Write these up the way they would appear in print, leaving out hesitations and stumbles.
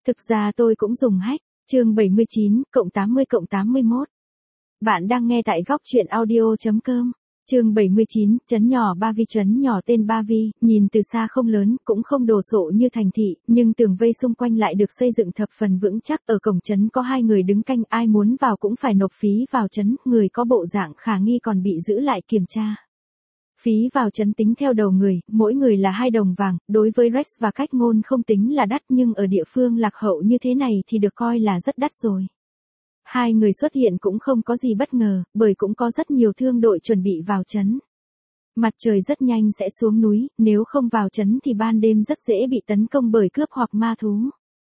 Thực ra tôi cũng dùng hack. Chương 79, cộng 80 cộng 81. Bạn đang nghe tại góc truyện audio.com. Chương 79, trấn nhỏ Ba Vi. Trấn nhỏ tên Ba Vi, nhìn từ xa không lớn, cũng không đồ sộ như thành thị, nhưng tường vây xung quanh lại được xây dựng thập phần vững chắc. Ở cổng trấn có 2 người đứng canh, ai muốn vào cũng phải nộp phí vào trấn, người có bộ dạng khả nghi còn bị giữ lại kiểm tra. Phí vào trấn tính theo đầu người, mỗi người là 2 đồng vàng, đối với Rex và Cách Ngôn không tính là đắt, nhưng ở địa phương lạc hậu như thế này thì được coi là rất đắt rồi. 2 người xuất hiện cũng không có gì bất ngờ, bởi cũng có rất nhiều thương đội chuẩn bị vào trấn. Mặt trời rất nhanh sẽ xuống núi, nếu không vào trấn thì ban đêm rất dễ bị tấn công bởi cướp hoặc ma thú.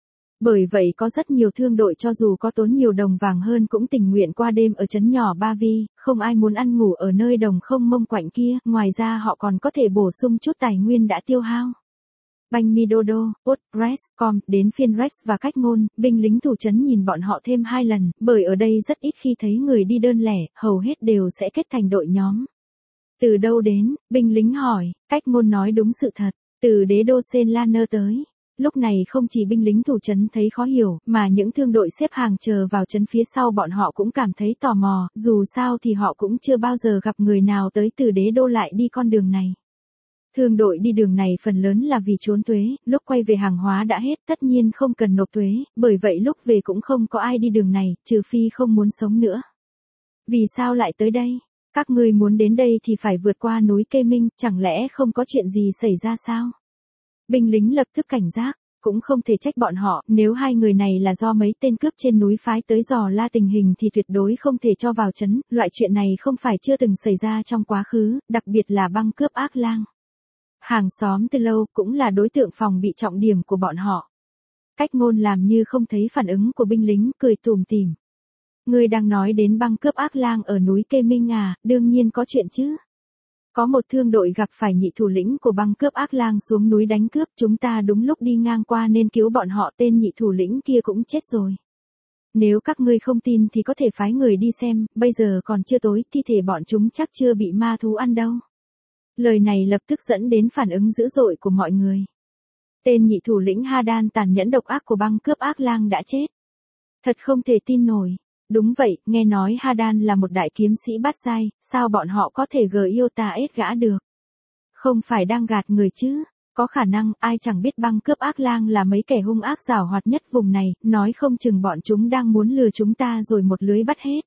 Bởi vậy có rất nhiều thương đội cho dù có tốn nhiều đồng vàng hơn cũng tình nguyện qua đêm ở trấn nhỏ Ba Vi, không ai muốn ăn ngủ ở nơi đồng không mông quạnh kia, ngoài ra họ còn có thể bổ sung chút tài nguyên đã tiêu hao. Banh mi Dodo, Postgres.com, đến phiên Rex và Cách Ngôn, binh lính thủ trấn nhìn bọn họ thêm 2 lần, bởi ở đây rất ít khi thấy người đi đơn lẻ, hầu hết đều sẽ kết thành đội nhóm. Từ đâu đến, binh lính hỏi. Cách Ngôn nói đúng sự thật, từ đế đô Senlaner tới. Lúc này không chỉ binh lính thủ trấn thấy khó hiểu, mà những thương đội xếp hàng chờ vào trấn phía sau bọn họ cũng cảm thấy tò mò, dù sao thì họ cũng chưa bao giờ gặp người nào tới từ đế đô lại đi con đường này. Thương đội đi đường này phần lớn là vì trốn thuế, lúc quay về hàng hóa đã hết, tất nhiên không cần nộp thuế, bởi vậy lúc về cũng không có ai đi đường này, trừ phi không muốn sống nữa. Vì sao lại tới đây? Các ngươi muốn đến đây thì phải vượt qua núi Kê Minh, chẳng lẽ không có chuyện gì xảy ra sao? Binh lính lập tức cảnh giác, cũng không thể trách bọn họ, nếu 2 người này là do mấy tên cướp trên núi phái tới dò la tình hình thì tuyệt đối không thể cho vào trấn, loại chuyện này không phải chưa từng xảy ra trong quá khứ, đặc biệt là băng cướp Ác Lang. Hàng xóm từ lâu cũng là đối tượng phòng bị trọng điểm của bọn họ. Cách Ngôn làm như không thấy phản ứng của binh lính, cười tủm tỉm. Ngươi đang nói đến băng cướp Ác Lang ở núi Kê Minh à, đương nhiên có chuyện chứ. Có một thương đội gặp phải nhị thủ lĩnh của băng cướp Ác Lang xuống núi đánh cướp, chúng ta đúng lúc đi ngang qua nên cứu bọn họ, tên nhị thủ lĩnh kia cũng chết rồi. Nếu các ngươi không tin thì có thể phái người đi xem, bây giờ còn chưa tối, thi thể bọn chúng chắc chưa bị ma thú ăn đâu. Lời này lập tức dẫn đến phản ứng dữ dội của mọi người. Tên nhị thủ lĩnh Hadan tàn nhẫn độc ác của băng cướp Ác Lang đã chết. Thật không thể tin nổi. Đúng vậy, nghe nói Hadan là một đại kiếm sĩ bát giai, sao bọn họ có thể yêu ta ết gã được? Không phải đang gạt người chứ? Có khả năng, ai chẳng biết băng cướp Ác Lang là mấy kẻ hung ác giảo hoạt nhất vùng này, nói không chừng bọn chúng đang muốn lừa chúng ta rồi một lưới bắt hết.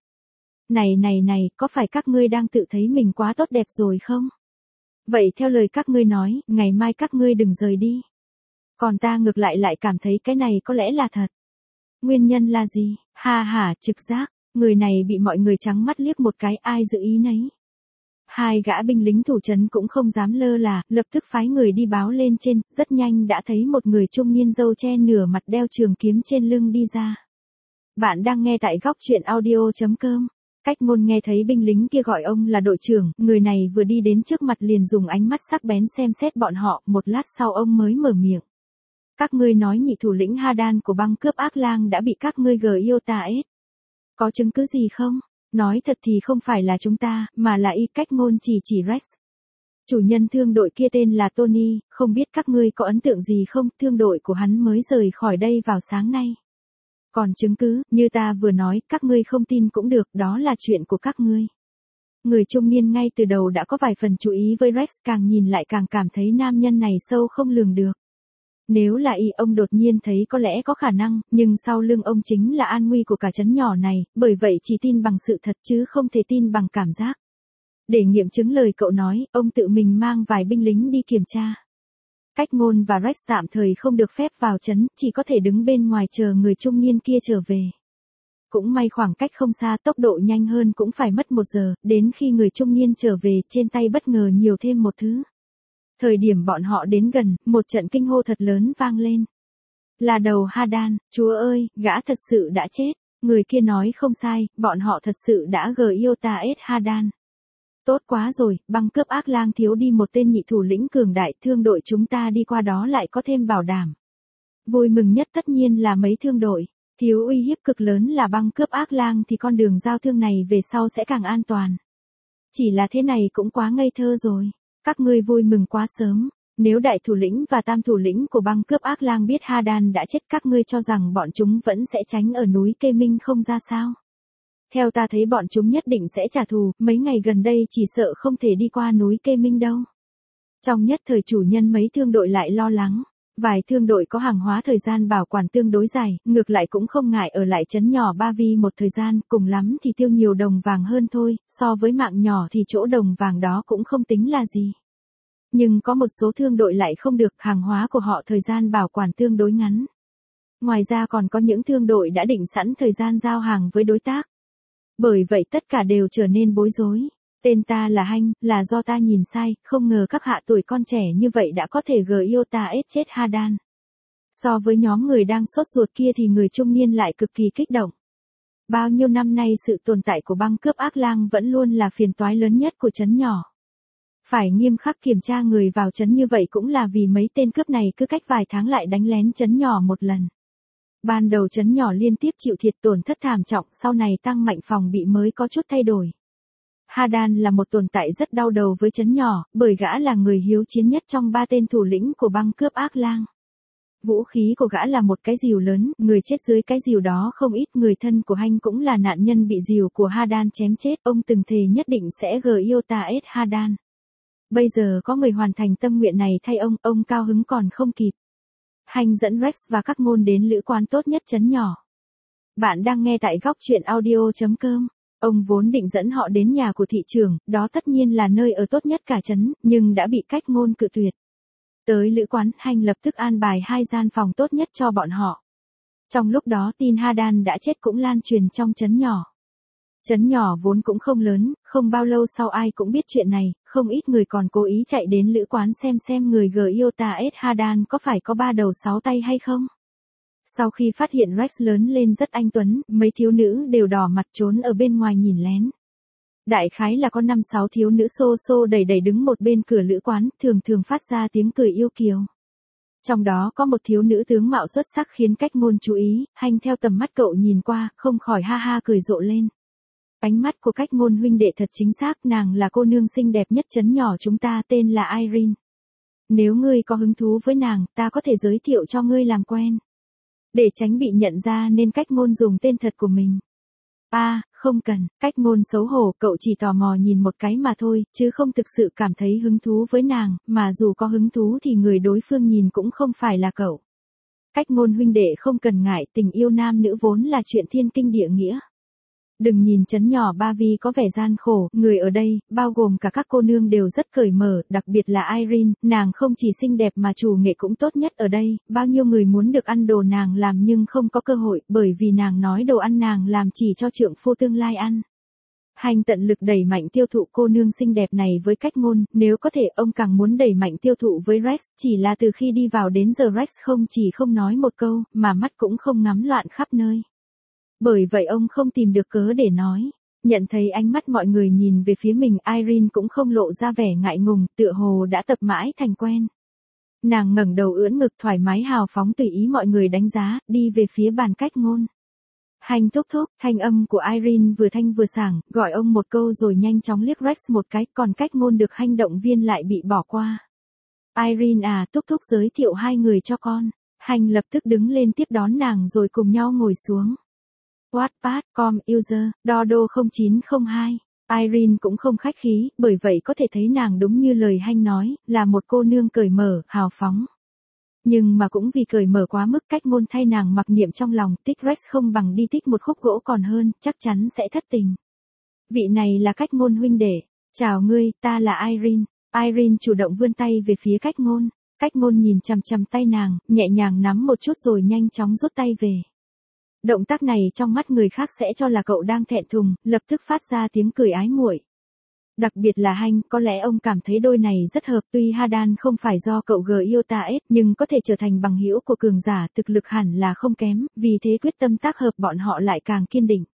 Này, có phải các ngươi đang tự thấy mình quá tốt đẹp rồi không? Vậy theo lời các ngươi nói, ngày mai các ngươi đừng rời đi. Còn ta ngược lại cảm thấy cái này có lẽ là thật. Nguyên nhân là gì? Trực giác, người này bị mọi người trắng mắt liếc một cái, ai dự ý nấy. 2 gã binh lính thủ trấn cũng không dám lơ là, lập tức phái người đi báo lên trên, rất nhanh đã thấy một người trung niên râu che nửa mặt đeo trường kiếm trên lưng đi ra. Bạn đang nghe tại góc truyện audio.com. Cách Ngôn nghe thấy binh lính kia gọi ông là đội trưởng, người này vừa đi đến trước mặt liền dùng ánh mắt sắc bén xem xét bọn họ, một lát sau ông mới mở miệng. Các ngươi nói nhị thủ lĩnh Hadan của băng cướp Ác Lang đã bị các ngươi yêu ta ết. Có chứng cứ gì không? Nói thật thì không phải là chúng ta, mà là Cách Ngôn chỉ Rex. Chủ nhân thương đội kia tên là Tony, không biết các ngươi có ấn tượng gì không, thương đội của hắn mới rời khỏi đây vào sáng nay. Còn chứng cứ, như ta vừa nói, các ngươi không tin cũng được, đó là chuyện của các ngươi. Người trung niên ngay từ đầu đã có vài phần chú ý với Rex, càng nhìn lại càng cảm thấy nam nhân này sâu không lường được. Nếu là ông đột nhiên thấy có lẽ có khả năng, nhưng sau lưng ông chính là an nguy của cả trấn nhỏ này, bởi vậy chỉ tin bằng sự thật chứ không thể tin bằng cảm giác. Để nghiệm chứng lời cậu nói, ông tự mình mang vài binh lính đi kiểm tra. Cách Ngôn và Rex tạm thời không được phép vào trấn, chỉ có thể đứng bên ngoài chờ người trung niên kia trở về. Cũng may khoảng cách không xa, tốc độ nhanh hơn cũng phải mất 1 giờ, đến khi người trung niên trở về, trên tay bất ngờ nhiều thêm một thứ. Thời điểm bọn họ đến gần, một trận kinh hô thật lớn vang lên. Là đầu Hadan, chúa ơi, gã thật sự đã chết. Người kia nói không sai, bọn họ thật sự đã yêu ta ết Hadan. Tốt quá rồi, băng cướp Ác Lang thiếu đi một tên nhị thủ lĩnh cường đại, thương đội chúng ta đi qua đó lại có thêm bảo đảm. Vui mừng nhất tất nhiên là mấy thương đội, thiếu uy hiếp cực lớn là băng cướp Ác Lang thì con đường giao thương này về sau sẽ càng an toàn. Chỉ là thế này cũng quá ngây thơ rồi, các ngươi vui mừng quá sớm. Nếu đại thủ lĩnh và tam thủ lĩnh của băng cướp ác lang biết Hadan đã chết, các ngươi cho rằng bọn chúng vẫn sẽ tránh ở núi Kê Minh không ra sao? Theo ta thấy bọn chúng nhất định sẽ trả thù, mấy ngày gần đây chỉ sợ không thể đi qua núi Kê Minh đâu. Trong nhất thời chủ nhân mấy thương đội lại lo lắng. Vài thương đội có hàng hóa thời gian bảo quản tương đối dài, ngược lại cũng không ngại ở lại trấn nhỏ Ba Vi một thời gian, cùng lắm thì tiêu nhiều đồng vàng hơn thôi, so với mạng nhỏ thì chỗ đồng vàng đó cũng không tính là gì. Nhưng có một số thương đội lại không được, hàng hóa của họ thời gian bảo quản tương đối ngắn. Ngoài ra còn có những thương đội đã định sẵn thời gian giao hàng với đối tác. Bởi vậy tất cả đều trở nên bối rối. Tên ta là Hanh, là do ta nhìn sai, không ngờ các hạ tuổi con trẻ như vậy đã có thể yêu ta ết chết Hadan. So với nhóm người đang sốt ruột kia thì người trung niên lại cực kỳ kích động. Bao nhiêu năm nay sự tồn tại của băng cướp ác lang vẫn luôn là phiền toái lớn nhất của trấn nhỏ. Phải nghiêm khắc kiểm tra người vào trấn như vậy cũng là vì mấy tên cướp này cứ cách vài tháng lại đánh lén trấn nhỏ một lần. Ban đầu trấn nhỏ liên tiếp chịu thiệt tổn thất thảm trọng, sau này tăng mạnh phòng bị mới có chút thay đổi. Hadan là một tồn tại rất đau đầu với trấn nhỏ, bởi gã là người hiếu chiến nhất trong 3 tên thủ lĩnh của băng cướp ác lang. Vũ khí của gã là một cái rìu lớn, người chết dưới cái rìu đó không ít, người thân của Hanh cũng là nạn nhân bị rìu của Hadan chém chết, ông từng thề nhất định sẽ yêu ta ết Hadan. Bây giờ có người hoàn thành tâm nguyện này thay ông cao hứng còn không kịp. Hanh dẫn Rex và các ngôn đến lữ quán tốt nhất trấn nhỏ. Bạn đang nghe tại góc truyện audio.com. Ông vốn định dẫn họ đến nhà của thị trưởng, đó tất nhiên là nơi ở tốt nhất cả trấn, nhưng đã bị cách ngôn cự tuyệt. Tới lữ quán, Hanh lập tức an bài 2 gian phòng tốt nhất cho bọn họ. Trong lúc đó tin Hadan đã chết cũng lan truyền trong trấn nhỏ. Trấn nhỏ vốn cũng không lớn, không bao lâu sau ai cũng biết chuyện này, không ít người còn cố ý chạy đến lữ quán xem người yêu ta ết Hadan có phải có 3 đầu 6 tay hay không. Sau khi phát hiện Rex lớn lên rất anh tuấn, mấy thiếu nữ đều đỏ mặt trốn ở bên ngoài nhìn lén. Đại khái là có 5-6 thiếu nữ xô đẩy đứng một bên cửa lữ quán, thường phát ra tiếng cười yêu kiều. Trong đó có một thiếu nữ tướng mạo xuất sắc khiến cách ngôn chú ý, Hanh theo tầm mắt cậu nhìn qua, không khỏi ha ha cười rộ lên. Ánh mắt của cách ngôn huynh đệ thật chính xác, nàng là cô nương xinh đẹp nhất trấn nhỏ chúng ta, tên là Irene. Nếu ngươi có hứng thú với nàng, ta có thể giới thiệu cho ngươi làm quen. Để tránh bị nhận ra nên cách ngôn dùng tên thật của mình. Không cần, cách ngôn xấu hổ, cậu chỉ tò mò nhìn một cái mà thôi, chứ không thực sự cảm thấy hứng thú với nàng, mà dù có hứng thú thì người đối phương nhìn cũng không phải là cậu. Cách ngôn huynh đệ không cần ngại, tình yêu nam nữ vốn là chuyện thiên kinh địa nghĩa. Đừng nhìn trấn nhỏ Ba Vi có vẻ gian khổ, người ở đây, bao gồm cả các cô nương đều rất cởi mở, đặc biệt là Irene, nàng không chỉ xinh đẹp mà chủ nghệ cũng tốt nhất ở đây, bao nhiêu người muốn được ăn đồ nàng làm nhưng không có cơ hội, bởi vì nàng nói đồ ăn nàng làm chỉ cho trượng phu tương lai ăn. Hành tận lực đẩy mạnh tiêu thụ cô nương xinh đẹp này với cách ngôn, nếu có thể ông càng muốn đẩy mạnh tiêu thụ với Rex, chỉ là từ khi đi vào đến giờ Rex không chỉ không nói một câu, mà mắt cũng không ngắm loạn khắp nơi. Bởi vậy ông không tìm được cớ để nói. Nhận thấy ánh mắt mọi người nhìn về phía mình, Irene cũng không lộ ra vẻ ngại ngùng, tựa hồ đã tập mãi thành quen. Nàng ngẩng đầu ưỡn ngực thoải mái hào phóng tùy ý mọi người đánh giá, đi về phía bàn cách ngôn. Hành thúc thúc, thanh âm của Irene vừa thanh vừa sảng, gọi ông một câu rồi nhanh chóng liếc Rex một cái, còn cách ngôn được Hành động viên lại bị bỏ qua. Irene thúc thúc giới thiệu 2 người cho con. Hành lập tức đứng lên tiếp đón nàng rồi cùng nhau ngồi xuống. Wattpad.com user, Dodo 0902. Irene cũng không khách khí, bởi vậy có thể thấy nàng đúng như lời Hanh nói, là một cô nương cởi mở, hào phóng. Nhưng mà cũng vì cởi mở quá mức, cách ngôn thay nàng mặc niệm trong lòng, tích Rex không bằng đi tích một khúc gỗ còn hơn, chắc chắn sẽ thất tình. Vị này là cách ngôn huynh đệ. Chào ngươi, ta là Irene. Irene chủ động vươn tay về phía cách ngôn. Cách ngôn nhìn chằm chằm tay nàng, nhẹ nhàng nắm một chút rồi nhanh chóng rút tay về. Động tác này trong mắt người khác sẽ cho là cậu đang thẹn thùng, lập tức phát ra tiếng cười ái muội. Đặc biệt là Hanh, có lẽ ông cảm thấy đôi này rất hợp, tuy Hadan không phải do cậu yêu ta ết, nhưng có thể trở thành bằng hữu của cường giả, thực lực hẳn là không kém, vì thế quyết tâm tác hợp bọn họ lại càng kiên định.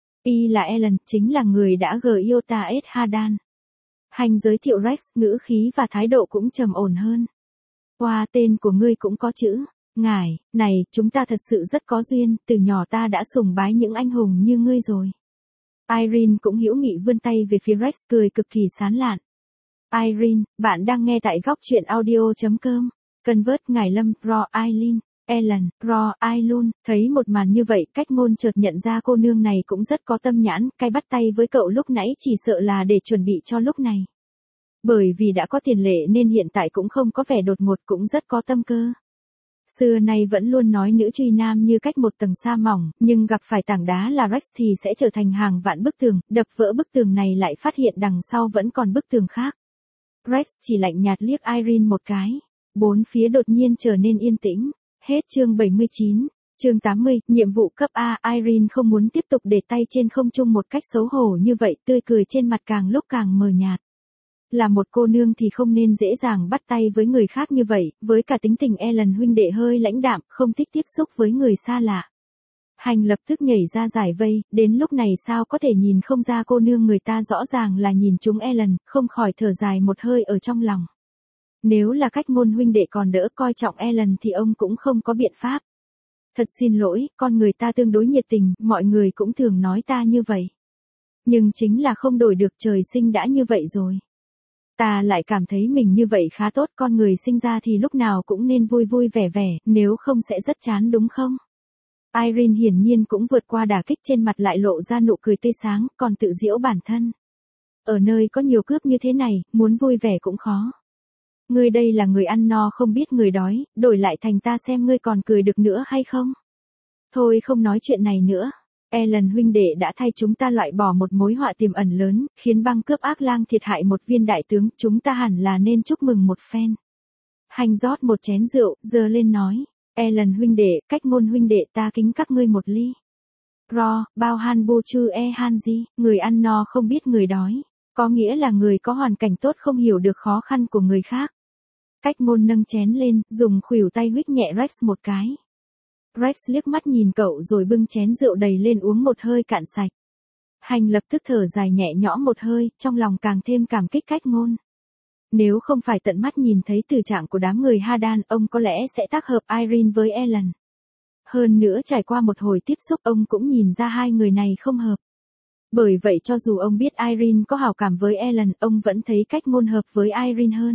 Y là Ellen, chính là người đã yêu ta ết Hadan. Hanh giới thiệu Rex, ngữ khí và thái độ cũng trầm ổn hơn. Wow, tên của ngươi cũng có chữ. Ngài, này, chúng ta thật sự rất có duyên, từ nhỏ ta đã sùng bái những anh hùng như ngươi rồi. Irene cũng hữu nghị vươn tay về phía Rex, cười cực kỳ sán lạn. Irene, bạn đang nghe tại góc chuyện audio.com. Convert Ngải Lâm, Ro Eileen, Ellen, Ro Eileen, thấy một màn như vậy, Cách Ngôn chợt nhận ra cô nương này cũng rất có tâm nhãn, cái bắt tay với cậu lúc nãy chỉ sợ là để chuẩn bị cho lúc này. Bởi vì đã có tiền lệ nên hiện tại cũng không có vẻ đột ngột, cũng rất có tâm cơ. Xưa nay vẫn luôn nói nữ truy nam như cách một tầng sa mỏng, nhưng gặp phải tảng đá là Rex thì sẽ trở thành hàng vạn bức tường, đập vỡ bức tường này lại phát hiện đằng sau vẫn còn bức tường khác. Rex chỉ lạnh nhạt liếc Irene một cái. Bốn phía đột nhiên trở nên yên tĩnh. Hết chương 79. Chương 80, nhiệm vụ cấp A. Irene không muốn tiếp tục để tay trên không trung một cách xấu hổ như vậy, tươi cười trên mặt càng lúc càng mờ nhạt. Là một cô nương thì không nên dễ dàng bắt tay với người khác như vậy, với cả tính tình Ellen huynh đệ hơi lãnh đạm, không thích tiếp xúc với người xa lạ. Hành lập tức nhảy ra giải vây, đến lúc này sao có thể nhìn không ra cô nương người ta rõ ràng là nhìn trúng Ellen, không khỏi thở dài một hơi ở trong lòng. Nếu là Cách Ngôn huynh đệ còn đỡ coi trọng Ellen thì ông cũng không có biện pháp. Thật xin lỗi, con người ta tương đối nhiệt tình, mọi người cũng thường nói ta như vậy. Nhưng chính là không đổi được, trời sinh đã như vậy rồi. Ta lại cảm thấy mình như vậy khá tốt, con người sinh ra thì lúc nào cũng nên vui vui vẻ vẻ, nếu không sẽ rất chán đúng không? Irene hiển nhiên cũng vượt qua đả kích, trên mặt lại lộ ra nụ cười tươi sáng, còn tự giễu bản thân. Ở nơi có nhiều cướp như thế này, muốn vui vẻ cũng khó. Ngươi đây là người ăn no không biết người đói, đổi lại thành ta xem ngươi còn cười được nữa hay không? Thôi không nói chuyện này nữa. Ellen huynh đệ đã thay chúng ta loại bỏ một mối họa tiềm ẩn lớn, khiến băng cướp ác lang thiệt hại một viên đại tướng, chúng ta hẳn là nên chúc mừng một phen. Hành rót một chén rượu, giơ lên nói. Ellen huynh đệ, Cách Ngôn huynh đệ, ta kính các ngươi một ly. Ro, bao han bu chư e han gì, người ăn no không biết người đói. Có nghĩa là người có hoàn cảnh tốt không hiểu được khó khăn của người khác. Cách Ngôn nâng chén lên, dùng khuỷu tay huých nhẹ Rex một cái. Rex liếc mắt nhìn cậu rồi bưng chén rượu đầy lên uống một hơi cạn sạch. Hành lập tức thở dài nhẹ nhõm một hơi, trong lòng càng thêm cảm kích Cách Ngôn. Nếu không phải tận mắt nhìn thấy tình trạng của đám người Hadan, ông có lẽ sẽ tác hợp Irene với Ellen. Hơn nữa trải qua một hồi tiếp xúc, ông cũng nhìn ra hai người này không hợp. Bởi vậy cho dù ông biết Irene có hảo cảm với Ellen, ông vẫn thấy Cách Ngôn hợp với Irene hơn.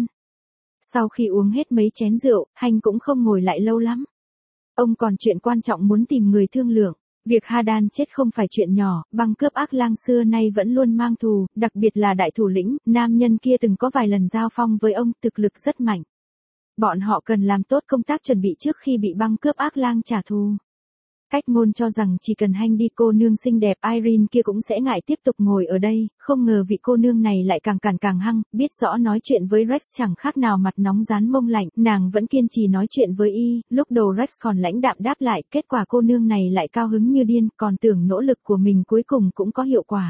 Sau khi uống hết mấy chén rượu, Hành cũng không ngồi lại lâu lắm. Ông còn chuyện quan trọng muốn tìm người thương lượng. Việc Hadan chết không phải chuyện nhỏ, băng cướp ác lang xưa nay vẫn luôn mang thù, đặc biệt là đại thủ lĩnh, nam nhân kia từng có vài lần giao phong với ông, thực lực rất mạnh. Bọn họ cần làm tốt công tác chuẩn bị trước khi bị băng cướp ác lang trả thù. Cách Ngôn cho rằng chỉ cần Hành đi, cô nương xinh đẹp Irene kia cũng sẽ ngại tiếp tục ngồi ở đây, không ngờ vị cô nương này lại càng càn càng hăng, biết rõ nói chuyện với Rex chẳng khác nào mặt nóng rán mông lạnh, nàng vẫn kiên trì nói chuyện với y, lúc đầu Rex còn lãnh đạm đáp lại, kết quả cô nương này lại cao hứng như điên, còn tưởng nỗ lực của mình cuối cùng cũng có hiệu quả.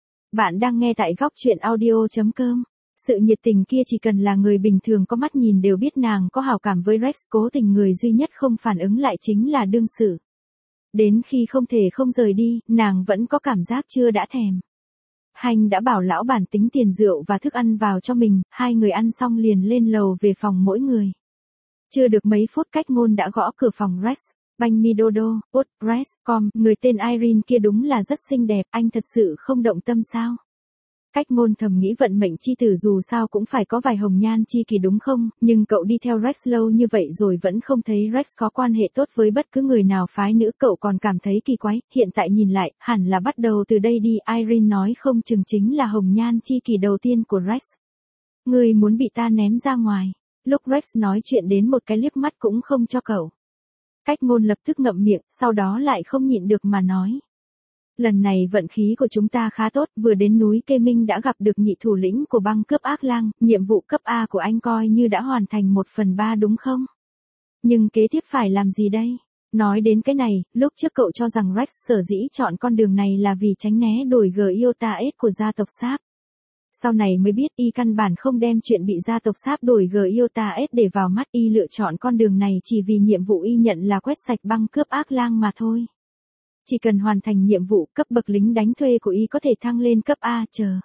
Bạn đang nghe tại góc chuyện audio.com. Sự nhiệt tình kia chỉ cần là người bình thường có mắt nhìn đều biết nàng có hảo cảm với Rex, cố tình người duy nhất không phản ứng lại chính là đương sự. Đến khi không thể không rời đi, nàng vẫn có cảm giác chưa đã thèm. Hành đã bảo lão bản tính tiền rượu và thức ăn vào cho mình, hai người ăn xong liền lên lầu về phòng mỗi người. Chưa được mấy phút Cách Ngôn đã gõ cửa phòng Rex. Banh mi dodo, Rex, người tên Irene kia đúng là rất xinh đẹp, anh thật sự không động tâm sao? Cách Ngôn thầm nghĩ vận mệnh chi tử dù sao cũng phải có vài hồng nhan chi kỷ đúng không, nhưng cậu đi theo Rex lâu như vậy rồi vẫn không thấy Rex có quan hệ tốt với bất cứ người nào phái nữ, cậu còn cảm thấy kỳ quái, hiện tại nhìn lại, hẳn là bắt đầu từ đây đi, Irene nói không chừng chính là hồng nhan chi kỷ đầu tiên của Rex. Người muốn bị ta ném ra ngoài, lúc Rex nói chuyện đến một cái liếc mắt cũng không cho cậu. Cách Ngôn lập tức ngậm miệng, sau đó lại không nhịn được mà nói. Lần này vận khí của chúng ta khá tốt, vừa đến núi Kê Minh đã gặp được nhị thủ lĩnh của băng cướp ác lang, nhiệm vụ cấp A của anh coi như đã hoàn thành 1/3 đúng không? Nhưng kế tiếp phải làm gì đây? Nói đến cái này, lúc trước cậu cho rằng Rex sở dĩ chọn con đường này là vì tránh né đuổi Giotaes của gia tộc Sáp. Sau này mới biết y căn bản không đem chuyện bị gia tộc Sáp đuổi Giotaes để vào mắt, y lựa chọn con đường này chỉ vì nhiệm vụ y nhận là quét sạch băng cướp ác lang mà thôi. Chỉ cần hoàn thành nhiệm vụ, cấp bậc lính đánh thuê của y có thể thăng lên cấp A,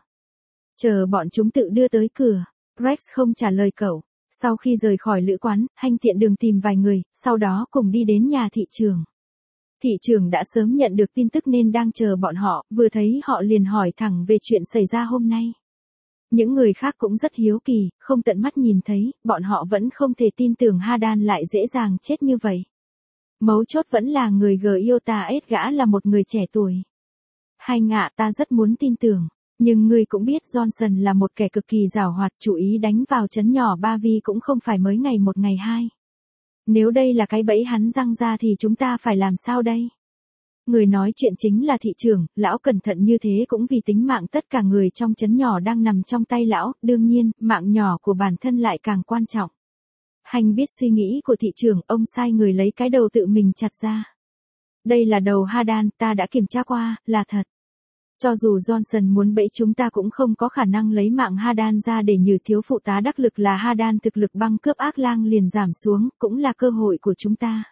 chờ bọn chúng tự đưa tới cửa. Rex không trả lời cậu. Sau khi rời khỏi lữ quán, Hành tiện đường tìm vài người, sau đó cùng đi đến nhà thị trưởng. Thị trưởng đã sớm nhận được tin tức nên đang chờ bọn họ, vừa thấy họ liền hỏi thẳng về chuyện xảy ra hôm nay. Những người khác cũng rất hiếu kỳ, không tận mắt nhìn thấy, bọn họ vẫn không thể tin tưởng Hadan lại dễ dàng chết như vậy. Mấu chốt vẫn là người Giota S gã là một người trẻ tuổi. Hành ạ, ta rất muốn tin tưởng. Nhưng ngươi cũng biết Johnson là một kẻ cực kỳ giàu hoạt, chủ ý đánh vào trấn nhỏ Ba Vi cũng không phải mới ngày một ngày hai. Nếu đây là cái bẫy hắn răng ra thì chúng ta phải làm sao đây? Người nói chuyện chính là thị trưởng, lão cẩn thận như thế cũng vì tính mạng tất cả người trong trấn nhỏ đang nằm trong tay lão, đương nhiên, mạng nhỏ của bản thân lại càng quan trọng. Hành biết suy nghĩ của thị trưởng, ông sai người lấy cái đầu tự mình chặt ra. Đây là đầu Hadan, ta đã kiểm tra qua, là thật. Cho dù Johnson muốn bẫy chúng ta cũng không có khả năng lấy mạng Hadan ra để nhử thiếu phụ tá đắc lực là Hadan thực lực băng cướp ác lang liền giảm xuống, cũng là cơ hội của chúng ta.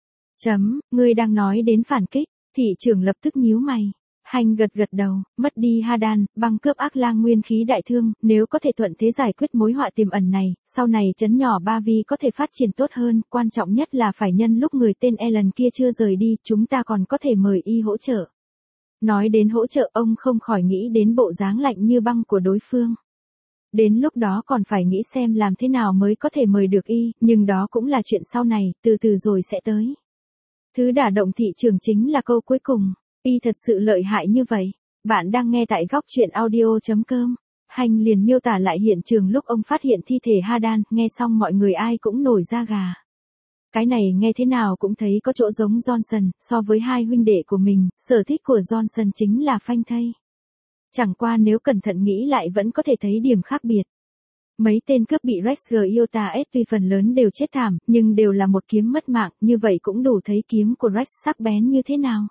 Ngươi đang nói đến phản kích, thị trưởng lập tức nhíu mày. Hành gật gật đầu, mất đi Hadan, băng cướp ác lang nguyên khí đại thương, nếu có thể thuận thế giải quyết mối họa tiềm ẩn này, sau này trấn nhỏ Ba Vi có thể phát triển tốt hơn, quan trọng nhất là phải nhân lúc người tên Ellen kia chưa rời đi, chúng ta còn có thể mời y hỗ trợ. Nói đến hỗ trợ ông không khỏi nghĩ đến bộ dáng lạnh như băng của đối phương. Đến lúc đó còn phải nghĩ xem làm thế nào mới có thể mời được y, nhưng đó cũng là chuyện sau này, từ từ rồi sẽ tới. Thứ đả động thị trường chính là câu cuối cùng, y thật sự lợi hại như vậy. Bạn đang nghe tại góc truyện audio.com. Hành liền miêu tả lại hiện trường lúc ông phát hiện thi thể Hadan, nghe xong mọi người ai cũng nổi da gà. Cái này nghe thế nào cũng thấy có chỗ giống Johnson, so với hai huynh đệ của mình, sở thích của Johnson chính là phanh thây. Chẳng qua nếu cẩn thận nghĩ lại vẫn có thể thấy điểm khác biệt. Mấy tên cướp bị Rex Giota S tuy phần lớn đều chết thảm, nhưng đều là một kiếm mất mạng, như vậy cũng đủ thấy kiếm của Rex sắc bén như thế nào.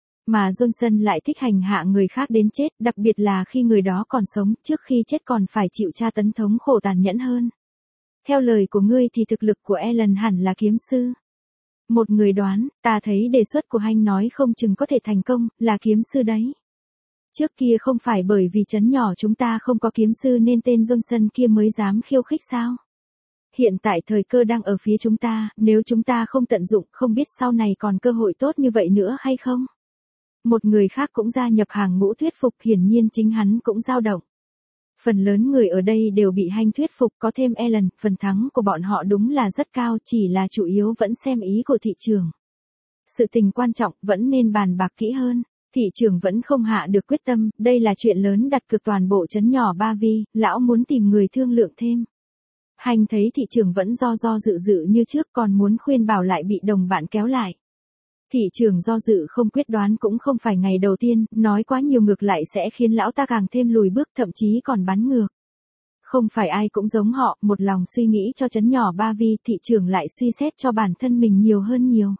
Mà Johnson lại thích hành hạ người khác đến chết, đặc biệt là khi người đó còn sống, trước khi chết còn phải chịu tra tấn thống khổ tàn nhẫn hơn. Theo lời của ngươi thì thực lực của Ellen hẳn là kiếm sư. Một người đoán, ta thấy đề xuất của Hành nói không chừng có thể thành công, là kiếm sư đấy. Trước kia không phải bởi vì trấn nhỏ chúng ta không có kiếm sư nên tên Johnson kia mới dám khiêu khích sao? Hiện tại thời cơ đang ở phía chúng ta, nếu chúng ta không tận dụng không biết sau này còn cơ hội tốt như vậy nữa hay không? Một người khác cũng gia nhập hàng ngũ thuyết phục, hiển nhiên chính hắn cũng dao động. Phần lớn người ở đây đều bị Hành thuyết phục, có thêm Ellen, phần thắng của bọn họ đúng là rất cao, chỉ là chủ yếu vẫn xem ý của thị trường. Sự tình quan trọng vẫn nên bàn bạc kỹ hơn. Thị trường vẫn không hạ được quyết tâm, đây là chuyện lớn đặt cược toàn bộ trấn nhỏ Ba Vi, lão muốn tìm người thương lượng thêm. Hành thấy thị trường vẫn do dự như trước, còn muốn khuyên bảo lại bị đồng bạn kéo lại. Thị trường do dự không quyết đoán cũng không phải ngày đầu tiên, nói quá nhiều ngược lại sẽ khiến lão ta càng thêm lùi bước, thậm chí còn bắn ngược. Không phải ai cũng giống họ, một lòng suy nghĩ cho trấn nhỏ Ba Vi, thị trường lại suy xét cho bản thân mình nhiều hơn nhiều.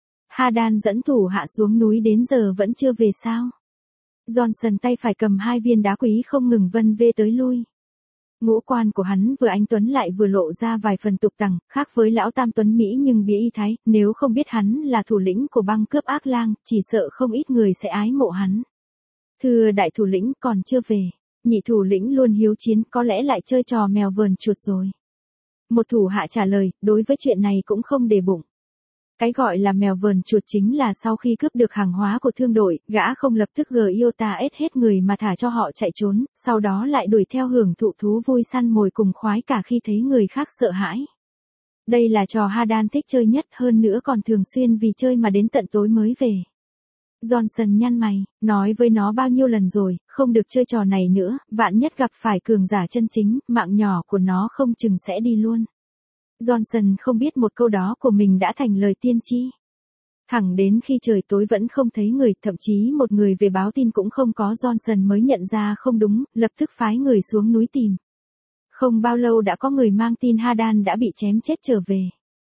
Hadan dẫn thủ hạ xuống núi đến giờ vẫn chưa về sao? Johnson tay phải cầm hai viên đá quý không ngừng vân vê tới lui. Ngũ quan của hắn vừa anh tuấn lại vừa lộ ra vài phần tục tằng, khác với lão tam tuấn Mỹ nhưng bía y thái, nếu không biết hắn là thủ lĩnh của băng cướp ác lang, chỉ sợ không ít người sẽ ái mộ hắn. Thưa đại thủ lĩnh còn chưa về, nhị thủ lĩnh luôn hiếu chiến, có lẽ lại chơi trò mèo vờn chuột rồi. Một thủ hạ trả lời, đối với chuyện này cũng không để bụng. Cái gọi là mèo vờn chuột chính là sau khi cướp được hàng hóa của thương đội, gã không lập tức Giota S hết người mà thả cho họ chạy trốn, sau đó lại đuổi theo hưởng thụ thú vui săn mồi cùng khoái cả khi thấy người khác sợ hãi. Đây là trò Hadan thích chơi nhất, hơn nữa còn thường xuyên vì chơi mà đến tận tối mới về. Johnson nhăn mày, nói với nó bao nhiêu lần rồi, không được chơi trò này nữa, vạn nhất gặp phải cường giả chân chính, mạng nhỏ của nó không chừng sẽ đi luôn. Johnson không biết một câu đó của mình đã thành lời tiên tri. Thẳng đến khi trời tối vẫn không thấy người, thậm chí một người về báo tin cũng không có, Johnson mới nhận ra không đúng, lập tức phái người xuống núi tìm. Không bao lâu đã có người mang tin Hadan đã bị chém chết trở về.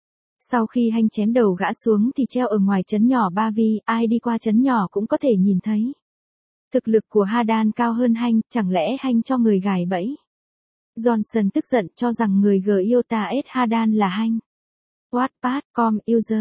Sau khi Hành chém đầu gã xuống thì treo ở ngoài trấn nhỏ Ba Vi, ai đi qua trấn nhỏ cũng có thể nhìn thấy. Thực lực của Hadan cao hơn Hành, chẳng lẽ Hành cho người gài bẫy? Johnson tức giận cho rằng người Giota S Hadan là Hành. Wattpad.com user,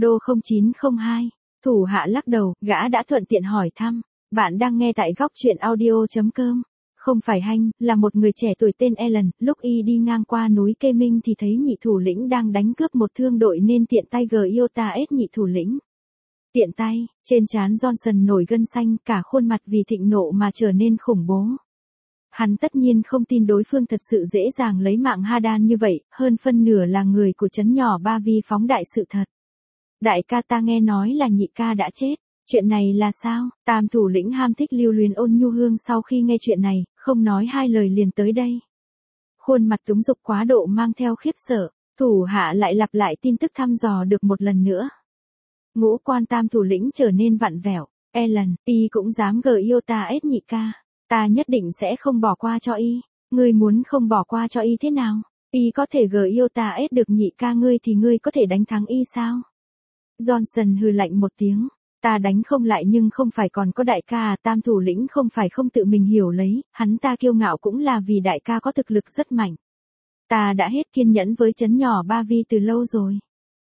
Dodo0902. Thủ hạ lắc đầu, gã đã thuận tiện hỏi thăm. Bạn đang nghe tại góc truyện audio.com. Không phải Hành, là một người trẻ tuổi tên Ellen, lúc y đi ngang qua núi Kê Minh thì thấy nhị thủ lĩnh đang đánh cướp một thương đội nên tiện tay Giota S nhị thủ lĩnh. Tiện tay, trên trán Johnson nổi gân xanh, cả khuôn mặt vì thịnh nộ mà trở nên khủng bố. Hắn tất nhiên không tin đối phương thật sự dễ dàng lấy mạng Hadan như vậy, hơn phân nửa là người của trấn nhỏ Ba Vi phóng đại sự thật. Đại ca, ta nghe nói là nhị ca đã chết, chuyện này là sao? Tam thủ lĩnh ham thích lưu luyến Ôn Nhu Hương sau khi nghe chuyện này, không nói hai lời liền tới đây. Khuôn mặt túng dục quá độ mang theo khiếp sợ, thủ hạ lại lặp lại tin tức thăm dò được một lần nữa. Ngũ quan tam thủ lĩnh trở nên vặn vẹo, Ellen, y cũng dám gờ yêu ta ết nhị ca, ta nhất định sẽ không bỏ qua cho y, ngươi muốn không bỏ qua cho y thế nào? Y có thể gờ yêu ta ết được nhị ca ngươi thì ngươi có thể đánh thắng y sao? Johnson hừ lạnh một tiếng, ta đánh không lại nhưng không phải còn có đại ca à? Tam thủ lĩnh không phải không tự mình hiểu lấy, hắn ta kiêu ngạo cũng là vì đại ca có thực lực rất mạnh. Ta đã hết kiên nhẫn với trấn nhỏ Ba Vi từ lâu rồi.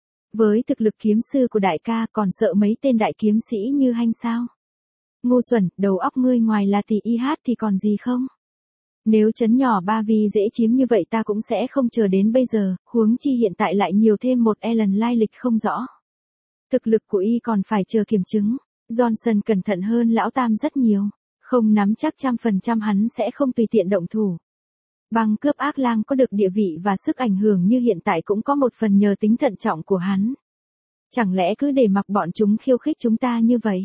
Với thực lực kiếm sư của đại ca còn sợ mấy tên đại kiếm sĩ như Hanh sao? Ngu xuẩn, đầu óc ngươi ngoài là tỷ y hát thì còn gì không? Nếu trấn nhỏ Ba Vi dễ chiếm như vậy ta cũng sẽ không chờ đến bây giờ, huống chi hiện tại lại nhiều thêm một Ellen lai lịch không rõ. Thực lực của y còn phải chờ kiểm chứng. Johnson cẩn thận hơn lão tam rất nhiều, không nắm chắc 100% hắn sẽ không tùy tiện động thủ. Băng cướp ác lang có được địa vị và sức ảnh hưởng như hiện tại cũng có một phần nhờ tính thận trọng của hắn. Chẳng lẽ cứ để mặc bọn chúng khiêu khích chúng ta như vậy?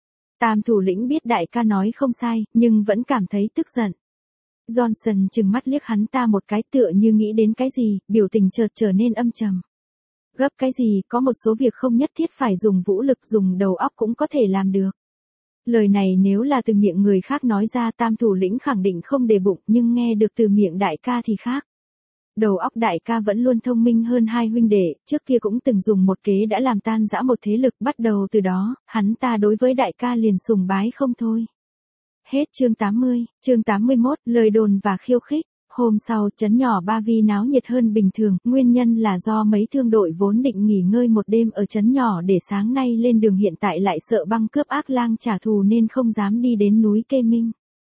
Tam thủ lĩnh biết đại ca nói không sai, nhưng vẫn cảm thấy tức giận. Johnson trừng mắt liếc hắn ta một cái tựa như nghĩ đến cái gì, biểu tình chợt trở nên âm trầm. Gấp cái gì, có một số việc không nhất thiết phải dùng vũ lực, dùng đầu óc cũng có thể làm được. Lời này nếu là từ miệng người khác nói ra tam thủ lĩnh khẳng định không để bụng, nhưng nghe được từ miệng đại ca thì khác. Đầu óc đại ca vẫn luôn thông minh hơn hai huynh đệ, trước kia cũng từng dùng một kế đã làm tan rã một thế lực, bắt đầu từ đó, hắn ta đối với đại ca liền sùng bái không thôi. Hết chương 80, chương 81, lời đồn và khiêu khích. Hôm sau, trấn nhỏ Ba Vi náo nhiệt hơn bình thường, nguyên nhân là do mấy thương đội vốn định nghỉ ngơi một đêm ở trấn nhỏ để sáng nay lên đường hiện tại lại sợ băng cướp ác lang trả thù nên không dám đi đến núi Kê Minh.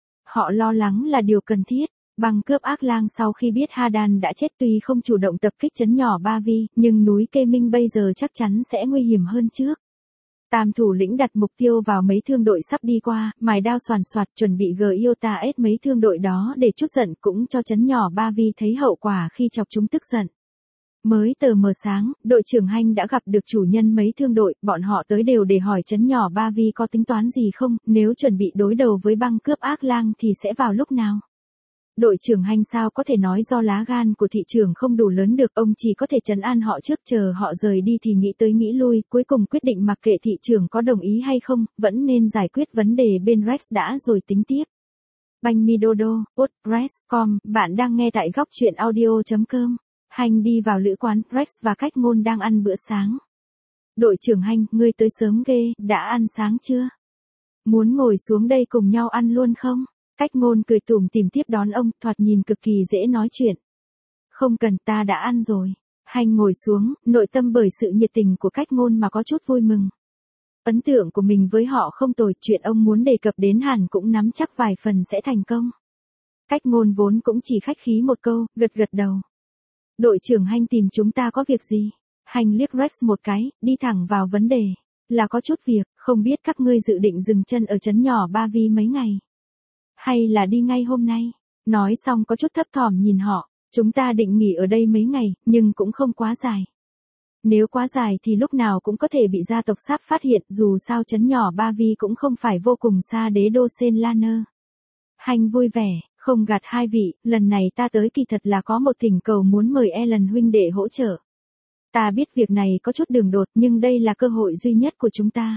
Họ lo lắng là điều cần thiết. Băng cướp ác lang sau khi biết Hadan đã chết tuy không chủ động tập kích trấn nhỏ Ba Vi, nhưng núi Kê Minh bây giờ chắc chắn sẽ nguy hiểm hơn trước. Tam thủ lĩnh đặt mục tiêu vào mấy thương đội sắp đi qua, mài đao xoàn xoạt chuẩn bị gờ yêu ta ết mấy thương đội đó để trút giận cũng cho trấn nhỏ Ba Vi thấy hậu quả khi chọc chúng tức giận. Mới tờ mờ sáng, đội trưởng Hanh đã gặp được chủ nhân mấy thương đội, bọn họ tới đều để hỏi trấn nhỏ Ba Vi có tính toán gì không, nếu chuẩn bị đối đầu với băng cướp ác lang thì sẽ vào lúc nào. Đội trưởng Hanh sao có thể nói do lá gan của thị trường không đủ lớn được, ông chỉ có thể trấn an họ trước chờ họ rời đi thì nghĩ tới nghĩ lui, cuối cùng quyết định mặc kệ thị trường có đồng ý hay không, vẫn nên giải quyết vấn đề bên Rex đã rồi tính tiếp. Banh mi dodo, WordPress.com, bạn đang nghe tại góc truyện audio.com. Hanh đi vào lữ quán, Rex và Cách Ngôn đang ăn bữa sáng. Đội trưởng Hanh, ngươi tới sớm ghê, đã ăn sáng chưa? Muốn ngồi xuống đây cùng nhau ăn luôn không? Cách Ngôn cười tủm tỉm tiếp đón ông, thoạt nhìn cực kỳ dễ nói chuyện. Không cần, ta đã ăn rồi. Hanh ngồi xuống, nội tâm bởi sự nhiệt tình của Cách Ngôn mà có chút vui mừng. Ấn tượng của mình với họ không tồi, chuyện ông muốn đề cập đến hẳn cũng nắm chắc vài phần sẽ thành công. Cách Ngôn vốn cũng chỉ khách khí một câu, gật gật đầu. Đội trưởng Hanh tìm chúng ta có việc gì? Hanh liếc Rex một cái, đi thẳng vào vấn đề. Là có chút việc, không biết các ngươi dự định dừng chân ở trấn nhỏ Ba Vi mấy ngày? Hay là đi ngay hôm nay? Nói xong có chút thấp thỏm nhìn họ, chúng ta định nghỉ ở đây mấy ngày, nhưng cũng không quá dài. Nếu quá dài thì lúc nào cũng có thể bị gia tộc Sáp phát hiện, dù sao trấn nhỏ Ba Vi cũng không phải vô cùng xa đế đô Sen Lanơ. Hanh vui vẻ, không gạt hai vị, lần này ta tới kỳ thật là có một thỉnh cầu muốn mời Ellen huynh đệ hỗ trợ. Ta biết việc này có chút đường đột nhưng đây là cơ hội duy nhất của chúng ta.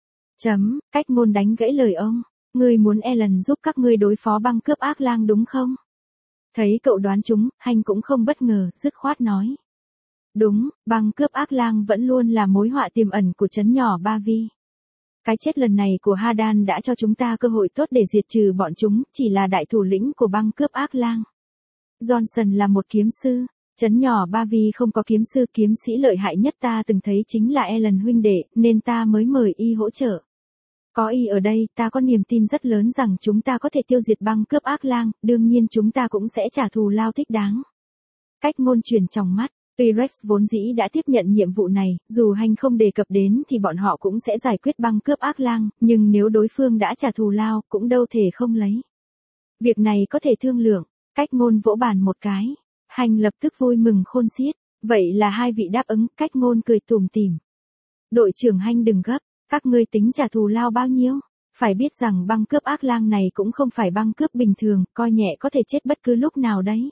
Cách Ngôn đánh gãy lời ông. Ngươi muốn Ellen giúp các ngươi đối phó băng cướp ác lang đúng không? Thấy cậu đoán chúng, Hanh cũng không bất ngờ, dứt khoát nói. Đúng, băng cướp ác lang vẫn luôn là mối họa tiềm ẩn của trấn nhỏ Ba Vi. Cái chết lần này của Hadan đã cho chúng ta cơ hội tốt để diệt trừ bọn chúng, chỉ là đại thủ lĩnh của băng cướp ác lang. Johnson là một kiếm sư, trấn nhỏ Ba Vi không có kiếm sư, kiếm sĩ lợi hại nhất ta từng thấy chính là Ellen huynh đệ, nên ta mới mời y hỗ trợ. Có y ở đây, ta có niềm tin rất lớn rằng chúng ta có thể tiêu diệt băng cướp ác lang, đương nhiên chúng ta cũng sẽ trả thù lao thích đáng. Cách Ngôn chuyển trong mắt, tuy Rex vốn dĩ đã tiếp nhận nhiệm vụ này, dù Hanh không đề cập đến thì bọn họ cũng sẽ giải quyết băng cướp ác lang, nhưng nếu đối phương đã trả thù lao, cũng đâu thể không lấy. Việc này có thể thương lượng, Cách Ngôn vỗ bàn một cái. Hành lập tức vui mừng khôn xiết. Vậy là hai vị đáp ứng, Cách Ngôn cười tủm tỉm. Đội trưởng Hành đừng gấp, các ngươi tính trả thù lao bao nhiêu? Phải biết rằng băng cướp ác lang này cũng không phải băng cướp bình thường, coi nhẹ có thể chết bất cứ lúc nào đấy.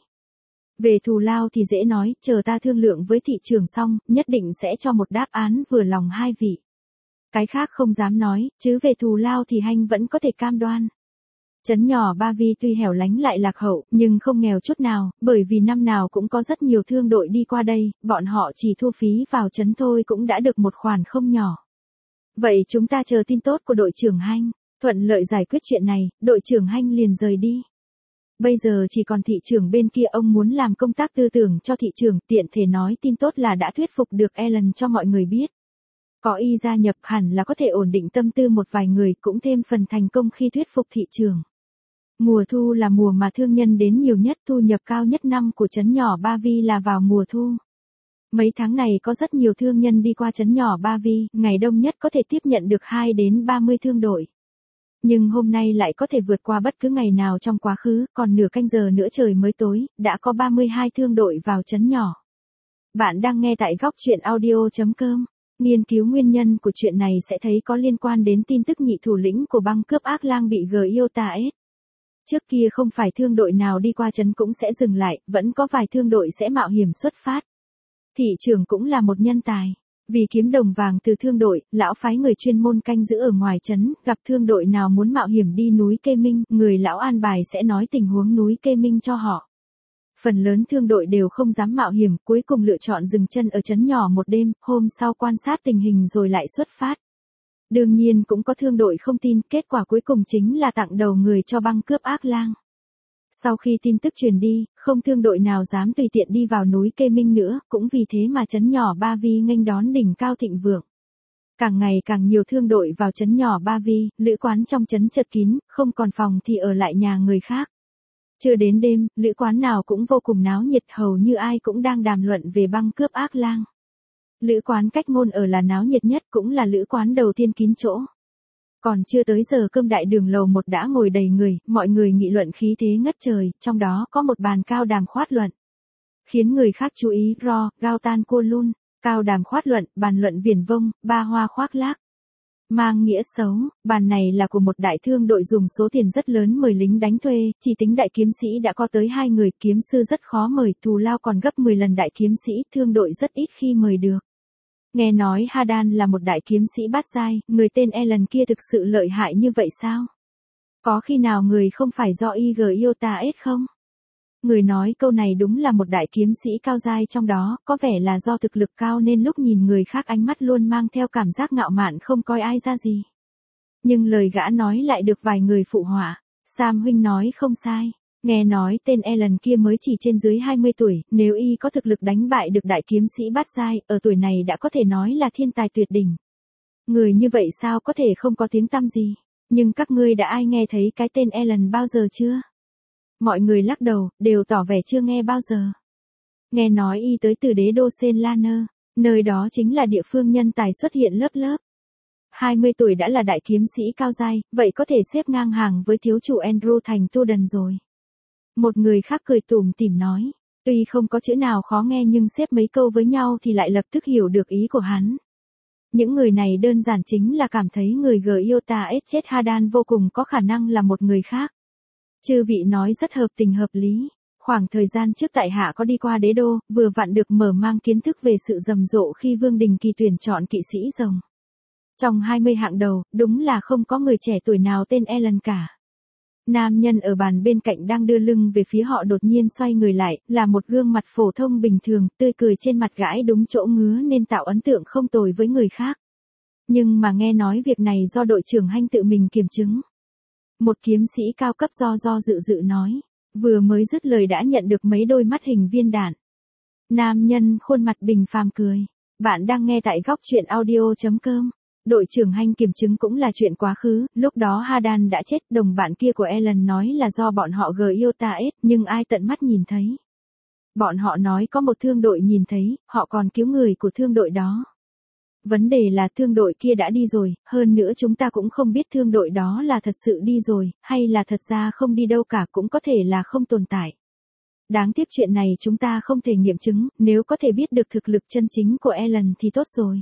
Về thù lao thì dễ nói, chờ ta thương lượng với thị trường xong, nhất định sẽ cho một đáp án vừa lòng hai vị. Cái khác không dám nói, chứ về thù lao thì Hành vẫn có thể cam đoan. Trấn nhỏ Ba Vi tuy hẻo lánh lại lạc hậu, nhưng không nghèo chút nào, bởi vì năm nào cũng có rất nhiều thương đội đi qua đây, bọn họ chỉ thu phí vào trấn thôi cũng đã được một khoản không nhỏ. Vậy chúng ta chờ tin tốt của đội trưởng Hành. Thuận lợi giải quyết chuyện này, đội trưởng Hành liền rời đi. Bây giờ chỉ còn thị trường bên kia, ông muốn làm công tác tư tưởng cho thị trường, tiện thể nói tin tốt là đã thuyết phục được Ellen cho mọi người biết. Có y gia nhập hẳn là có thể ổn định tâm tư một vài người, cũng thêm phần thành công khi thuyết phục thị trường. Mùa thu là mùa mà thương nhân đến nhiều nhất, thu nhập cao nhất năm của trấn nhỏ Ba Vi là vào mùa thu. Mấy tháng này có rất nhiều thương nhân đi qua trấn nhỏ Ba Vi, ngày đông nhất có thể tiếp nhận được 2 đến 30 thương đội. Nhưng hôm nay lại có thể vượt qua bất cứ ngày nào trong quá khứ, còn nửa canh giờ nữa trời mới tối, đã có 32 thương đội vào trấn nhỏ. Bạn đang nghe tại góc truyện audio.com. Nghiên cứu nguyên nhân của chuyện này sẽ thấy có liên quan đến tin tức nhị thủ lĩnh của băng cướp ác lang bị Giota S. Trước kia không phải thương đội nào đi qua trấn cũng sẽ dừng lại, vẫn có vài thương đội sẽ mạo hiểm xuất phát. Thị trưởng cũng là một nhân tài. Vì kiếm đồng vàng từ thương đội, lão phái người chuyên môn canh giữ ở ngoài trấn, gặp thương đội nào muốn mạo hiểm đi núi Kê Minh, người lão an bài sẽ nói tình huống núi Kê Minh cho họ. Phần lớn thương đội đều không dám mạo hiểm, cuối cùng lựa chọn dừng chân ở trấn nhỏ một đêm, hôm sau quan sát tình hình rồi lại xuất phát. Đương nhiên cũng có thương đội không tin, kết quả cuối cùng chính là tặng đầu người cho băng cướp ác lang. Sau khi tin tức truyền đi, không thương đội nào dám tùy tiện đi vào núi Kê Minh nữa, cũng vì thế mà trấn nhỏ Ba Vi nghênh đón đỉnh cao thịnh vượng. Càng ngày càng nhiều thương đội vào trấn nhỏ Ba Vi, lữ quán trong trấn chật kín, không còn phòng thì ở lại nhà người khác. Chưa đến đêm, lữ quán nào cũng vô cùng náo nhiệt, hầu như ai cũng đang đàm luận về băng cướp ác lang. Lữ quán Cách Ngôn ở là náo nhiệt nhất, cũng là lữ quán đầu tiên kín chỗ. Còn chưa tới giờ cơm, đại đường lầu 1 đã ngồi đầy người, mọi người nghị luận khí thế ngất trời, trong đó có một bàn cao đàm khoát luận. Khiến người khác chú ý, Gao Tan Cua Lun, cao đàm khoát luận, bàn luận viển vông, ba hoa khoác lác. Mang nghĩa xấu, bàn này là của một đại thương đội dùng số tiền rất lớn mời lính đánh thuê, chỉ tính đại kiếm sĩ đã có tới 2 người, kiếm sư rất khó mời, thù lao còn gấp 10 lần đại kiếm sĩ, thương đội rất ít khi mời được. Nghe nói Hadan là một đại kiếm sĩ bát giai, người tên Ellen kia thực sự lợi hại như vậy sao? Có khi nào người không phải do Giota S không? Người nói câu này đúng là một đại kiếm sĩ cao giai, trong đó có vẻ là do thực lực cao nên lúc nhìn người khác ánh mắt luôn mang theo cảm giác ngạo mạn, không coi ai ra gì. Nhưng lời gã nói lại được vài người phụ họa. Sam huynh nói không sai. Nghe nói tên Ellen kia mới chỉ trên dưới 20 tuổi, nếu y có thực lực đánh bại được đại kiếm sĩ bát giai, ở tuổi này đã có thể nói là thiên tài tuyệt đỉnh. Người như vậy sao có thể không có tiếng tăm gì? Nhưng các ngươi đã ai nghe thấy cái tên Ellen bao giờ chưa? Mọi người lắc đầu, đều tỏ vẻ chưa nghe bao giờ. Nghe nói y tới từ đế đô Senlaner, nơi đó chính là địa phương nhân tài xuất hiện lớp lớp. 20 tuổi đã là đại kiếm sĩ cao giai, vậy có thể xếp ngang hàng với thiếu chủ Andrew thành Tuden rồi. Một người khác cười tủm tỉm nói, tuy không có chữ nào khó nghe nhưng xếp mấy câu với nhau thì lại lập tức hiểu được ý của hắn. Những người này đơn giản chính là cảm thấy người Giota S chết Hadan vô cùng có khả năng là một người khác. Chư vị nói rất hợp tình hợp lý. Khoảng thời gian trước tại hạ có đi qua đế đô, vừa vặn được mở mang kiến thức về sự rầm rộ khi Vương Đình Kỳ tuyển chọn kỵ sĩ rồng. Trong 20 hạng đầu, đúng là không có người trẻ tuổi nào tên Ellen cả. Nam nhân ở bàn bên cạnh đang đưa lưng về phía họ đột nhiên xoay người lại, là một gương mặt phổ thông bình thường, tươi cười trên mặt gãi đúng chỗ ngứa nên tạo ấn tượng không tồi với người khác. Nhưng mà nghe nói việc này do đội trưởng Hành tự mình kiểm chứng. Một kiếm sĩ cao cấp do dự nói, vừa mới dứt lời đã nhận được mấy đôi mắt hình viên đạn. Nam nhân khuôn mặt bình phàm cười. Bạn đang nghe tại góc truyện audio.com. Đội trưởng Hành kiểm chứng cũng là chuyện quá khứ, lúc đó Hadan đã chết, đồng bạn kia của Ellen nói là do bọn họ Giota S, nhưng ai tận mắt nhìn thấy. Bọn họ nói có một thương đội nhìn thấy, họ còn cứu người của thương đội đó. vấn đề là thương đội kia đã đi rồi, hơn nữa chúng ta cũng không biết thương đội đó là thật sự đi rồi, hay là thật ra không đi đâu cả, cũng có thể là không tồn tại. Đáng tiếc chuyện này chúng ta không thể nghiệm chứng, nếu có thể biết được thực lực chân chính của Ellen thì tốt rồi.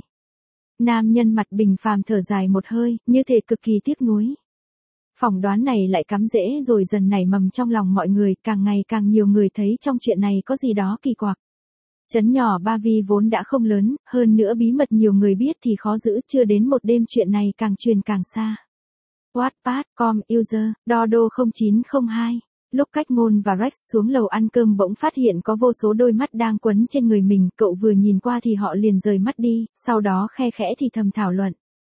Nam nhân mặt bình phàm thở dài một hơi, như thể cực kỳ tiếc nuối. Phỏng đoán này lại cắm rễ rồi dần nảy mầm trong lòng mọi người, càng ngày càng nhiều người thấy trong chuyện này có gì đó kỳ quặc. Trấn nhỏ Ba Vi vốn đã không lớn, hơn nữa bí mật nhiều người biết thì khó giữ, chưa đến một đêm chuyện này càng truyền càng xa. Wattpad.com user, Dodo 0902. Lúc Cách Ngôn và Rex xuống lầu ăn cơm bỗng phát hiện có vô số đôi mắt đang quấn trên người mình, cậu vừa nhìn qua thì họ liền rời mắt đi, sau đó khe khẽ thì thầm thảo luận.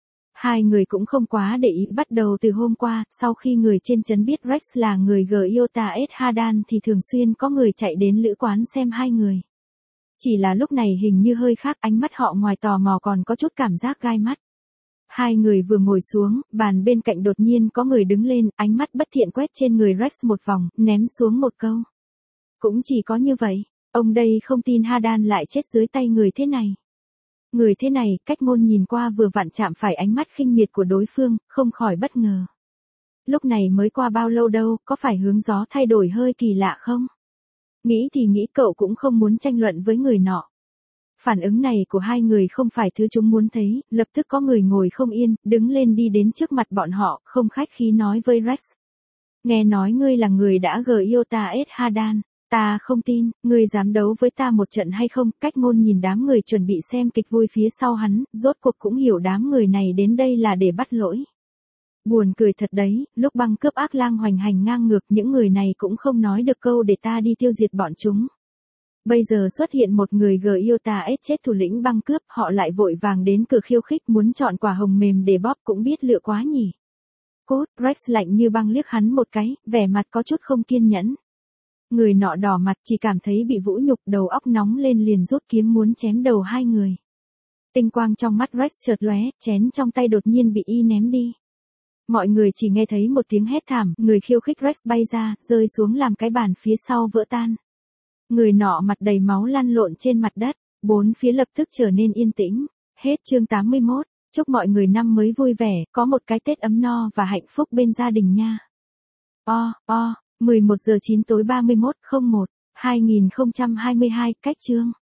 Hai người cũng không quá để ý, bắt đầu từ hôm qua, sau khi người trên trấn biết Rex là người Giota S. Hadan thì thường xuyên có người chạy đến lữ quán xem hai người. Chỉ là lúc này hình như hơi khác, ánh mắt họ ngoài tò mò còn có chút cảm giác gai mắt. Hai người vừa ngồi xuống, bàn bên cạnh đột nhiên có người đứng lên, ánh mắt bất thiện quét trên người Rex một vòng, ném xuống một câu. Cũng chỉ có như vậy, ông đây không tin Hadan lại chết dưới tay người thế này. Người thế này, Cách Ngôn nhìn qua vừa vặn chạm phải ánh mắt khinh miệt của đối phương, không khỏi bất ngờ. Lúc này mới qua bao lâu đâu, có phải hướng gió thay đổi hơi kỳ lạ không? Nghĩ thì nghĩ, cậu cũng không muốn tranh luận với người nọ. Phản ứng này của hai người không phải thứ chúng muốn thấy, lập tức có người ngồi không yên, đứng lên đi đến trước mặt bọn họ, không khách khí nói với Rex. Nghe nói ngươi là người đã Giota S. Hadan, ta không tin, ngươi dám đấu với ta một trận hay không? Cách Ngôn nhìn đám người chuẩn bị xem kịch vui phía sau hắn, rốt cuộc cũng hiểu đám người này đến đây là để bắt lỗi. Buồn cười thật đấy, lúc băng cướp ác lang hoành hành ngang ngược, những người này cũng không nói được câu để ta đi tiêu diệt bọn chúng. Bây giờ xuất hiện một người Giota S chết thủ lĩnh băng cướp, họ lại vội vàng đến cửa khiêu khích, muốn chọn quả hồng mềm để bóp, cũng biết lựa quá nhỉ. Cốt, Rex lạnh như băng liếc hắn một cái, vẻ mặt có chút không kiên nhẫn. Người nọ đỏ mặt, chỉ cảm thấy bị vũ nhục, đầu óc nóng lên liền rút kiếm muốn chém đầu hai người. Tinh quang trong mắt Rex chợt lóe, chén trong tay đột nhiên bị y ném đi. Mọi người chỉ nghe thấy một tiếng hét thảm, người khiêu khích Rex bay ra, rơi xuống làm cái bàn phía sau vỡ tan. Người nọ mặt đầy máu lăn lộn trên mặt đất, bốn phía lập tức trở nên yên tĩnh. Hết chương 81, chúc mọi người năm mới vui vẻ, có một cái Tết ấm no và hạnh phúc bên gia đình nha. 11 giờ 9 tối 31/01/2022, cách chương.